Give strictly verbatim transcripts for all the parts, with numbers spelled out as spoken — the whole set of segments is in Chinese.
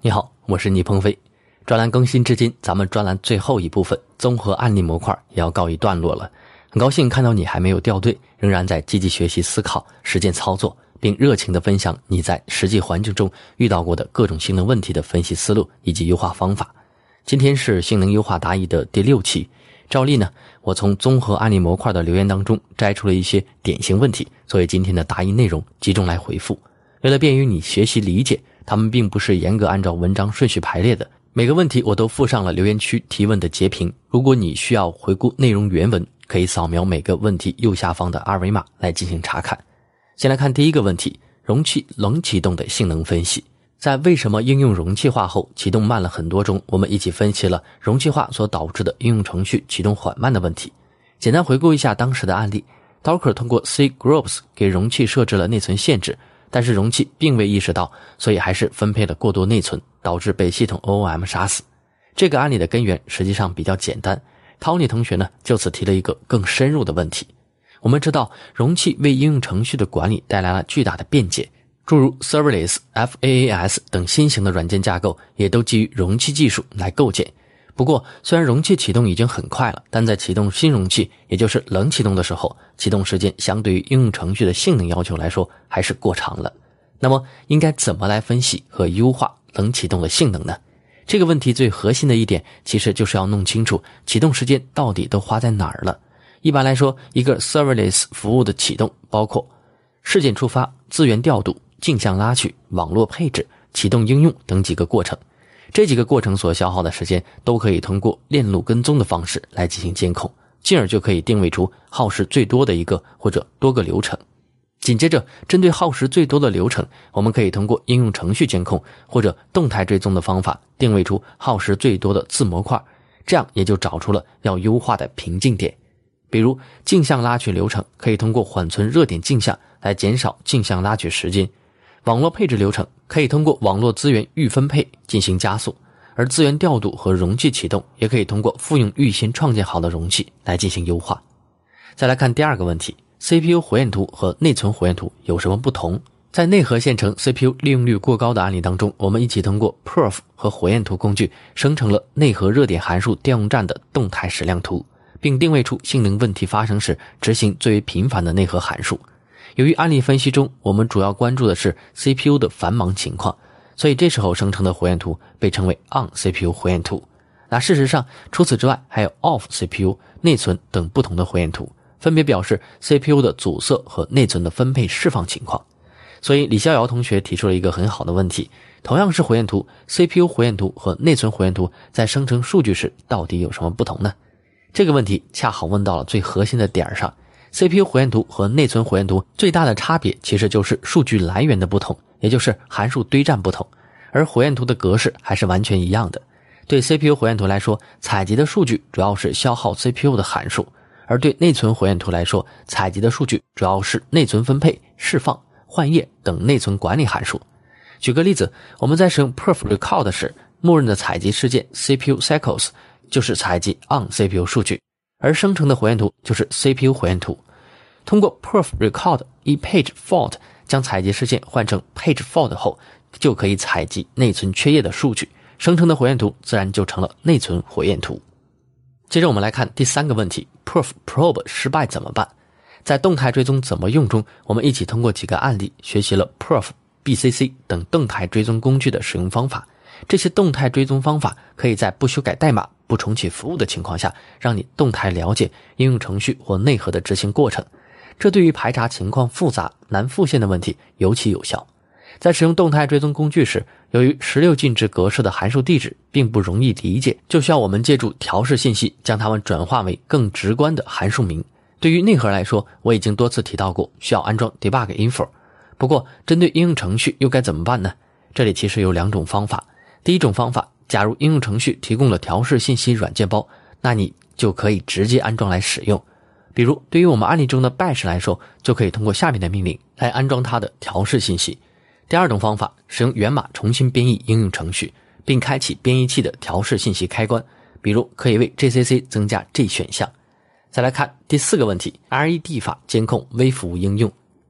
你好，我是倪鹏飞。专栏更新至今，咱们专栏最后一部分综合案例模块也要告一段落了。很高兴看到你还没有掉队，仍然在积极学习思考、实践操作，并热情地分享你在实际环境中遇到过的各种性能问题的分析思路以及优化方法。今天是性能优化答疑的第六期。照例呢，我从综合案例模块的留言当中摘出了一些典型问题，作为今天的答疑内容集中来回复。为了便于你学习理解，他们并不是严格按照文章顺序排列的，每个问题我都附上了留言区提问的截屏。如果你需要回顾内容原文，可以扫描每个问题右下方的二维码来进行查看。先来看第一个问题，容器冷启动的性能分析。在为什么应用容器化后启动慢了很多中，我们一起分析了容器化所导致的应用程序启动缓慢的问题。简单回顾一下当时的案例， Docker 通过 C groups 给容器设置了内存限制，但是容器并未意识到，所以还是分配了过多内存，导致被系统 O O M 杀死。这个案例的根源实际上比较简单， Tony 同学呢就此提了一个更深入的问题。我们知道容器为应用程序的管理带来了巨大的便捷，诸如 Serverless、F A A S 等新型的软件架构也都基于容器技术来构建。不过虽然容器启动已经很快了，但在启动新容器，也就是冷启动的时候，启动时间相对于应用程序的性能要求来说还是过长了。那么应该怎么来分析和优化冷启动的性能呢？这个问题最核心的一点其实就是要弄清楚启动时间到底都花在哪儿了。一般来说，一个 Serverless 服务的启动包括事件触发、资源调度、镜像拉取、网络配置、启动应用等几个过程。这几个过程所消耗的时间都可以通过链路跟踪的方式来进行监控，进而就可以定位出耗时最多的一个或者多个流程。紧接着，针对耗时最多的流程，我们可以通过应用程序监控或者动态追踪的方法定位出耗时最多的子模块，这样也就找出了要优化的瓶颈点。比如镜像拉取流程可以通过缓存热点镜像来减少镜像拉取时间，网络配置流程可以通过网络资源预分配进行加速，而资源调度和容器启动也可以通过复用预先创建好的容器来进行优化。再来看第二个问题， C P U 火焰图和内存火焰图有什么不同？在内核线程 C P U 利用率过高的案例当中，我们一起通过 Perf 和火焰图工具生成了内核热点函数调用站的动态矢量图，并定位出性能问题发生时执行最为频繁的内核函数。由于案例分析中我们主要关注的是 C P U 的繁忙情况，所以这时候生成的火焰图被称为 On C P U 火焰图。那事实上除此之外还有 Off C P U、 内存等不同的火焰图，分别表示 C P U 的阻塞和内存的分配释放情况。所以李逍遥同学提出了一个很好的问题，同样是火焰图， C P U 火焰图和内存火焰图在生成数据时到底有什么不同呢？这个问题恰好问到了最核心的点上。 C P U 火焰图和内存火焰图最大的差别其实就是数据来源的不同，也就是函数堆栈不同，而火焰图的格式还是完全一样的。对 C P U 火焰图来说，采集的数据主要是消耗 C P U 的函数，而对内存火焰图来说，采集的数据主要是内存分配、释放、换页等内存管理函数。举个例子，我们在使用 Perf Record 时，默认的采集事件 C P U Cycles 就是采集 On C P U 数据，而生成的火焰图就是 C P U 火焰图。通过 Perf Record 一 page fault 将采集事件换成 page fault 后，就可以采集内存缺页的数据，生成的火焰图自然就成了内存火焰图。接着我们来看第三个问题， Perf Probe 失败怎么办？在动态追踪怎么用中，我们一起通过几个案例学习了 Perf、B C C 等动态追踪工具的使用方法。这些动态追踪方法可以在不修改代码、不重启服务的情况下，让你动态了解应用程序或内核的执行过程。这对于排查情况复杂、难复现的问题尤其有效。在使用动态追踪工具时，由于十六进制格式的函数地址并不容易理解，就需要我们借助调试信息将它们转化为更直观的函数名。对于内核来说，我已经多次提到过需要安装 debug info。不过针对应用程序又该怎么办呢？这里其实有两种方法。第一种方法，假如应用程序提供了调试信息软件包，那你就可以直接安装来使用。比如对于我们案例中的 bash 来说，就可以通过下面的命令来安装它的调试信息。第二种方法，使用源码重新编译应用程序，并开启编译器的调试信息开关，比如可以为 G C C 增加 G 选项。再来看第四个问题， R E D 法监控微服务应用。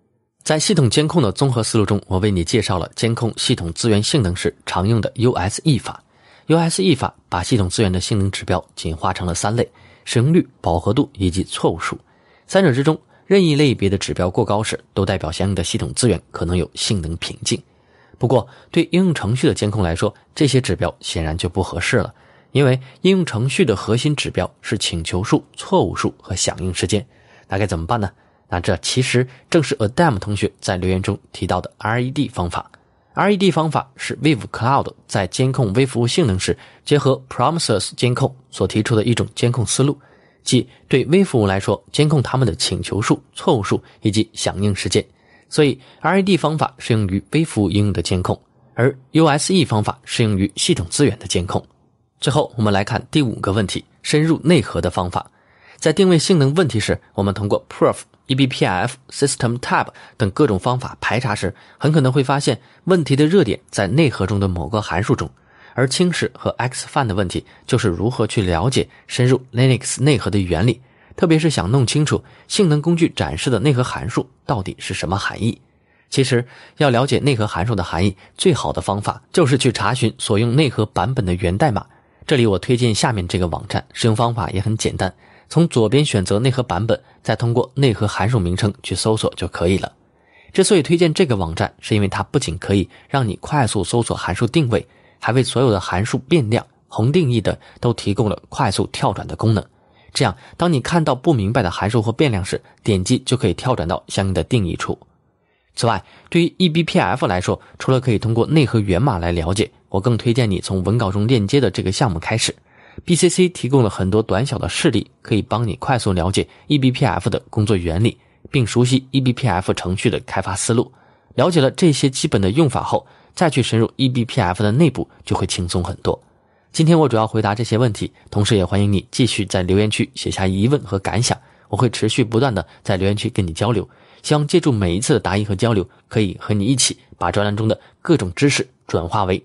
在系统监控的综合思路中，我为你介绍了监控系统资源性能时常用的 U S E 法。U S E 法把系统资源的性能指标简化成了三类：使用率、饱和度以及错误数。三者之中，任意类别的指标过高时，都代表相应的系统资源可能有性能瓶颈。不过，对应用程序的监控来说，这些指标显然就不合适了，因为应用程序的核心指标是请求数、错误数和响应时间。那该怎么办呢？那这其实正是 Adam 同学在留言中提到的 R E D 方法。R E D 方法是 Wave Cloud 在监控微服务性能时结合 Promises 监控所提出的一种监控思路，即对微服务来说监控它们的请求数、错误数以及响应时间。所以 R E D 方法适用于微服务应用的监控，而 U S E 方法适用于系统资源的监控。最后我们来看第五个问题，深入内核的方法。在定位性能问题时，我们通过 Proof、E B P F、System Tab 等各种方法排查时，很可能会发现问题的热点在内核中的某个函数中，而轻视和 Xfan 的问题就是如何去了解深入 Linux 内核的原理，特别是想弄清楚性能工具展示的内核函数到底是什么含义。其实要了解内核函数的含义，最好的方法就是去查询所用内核版本的源代码。这里我推荐下面这个网站，使用方法也很简单，从左边选择内核版本，再通过内核函数名称去搜索就可以了。之所以推荐这个网站，是因为它不仅可以让你快速搜索函数定位，还为所有的函数变量、宏定义的都提供了快速跳转的功能。这样当你看到不明白的函数或变量时，点击就可以跳转到相应的定义处。此外，对于 E B P F 来说，除了可以通过内核源码来了解，我更推荐你从文稿中链接的这个项目开始。B C C 提供了很多短小的示例，可以帮你快速了解 E B P F 的工作原理，并熟悉 E B P F 程序的开发思路。了解了这些基本的用法后，再去深入 E B P F 的内部就会轻松很多。今天我主要回答这些问题，同时也欢迎你继续在留言区写下疑问和感想，我会持续不断的在留言区跟你交流。希望借助每一次的答疑和交流，可以和你一起把专栏中的各种知识转化为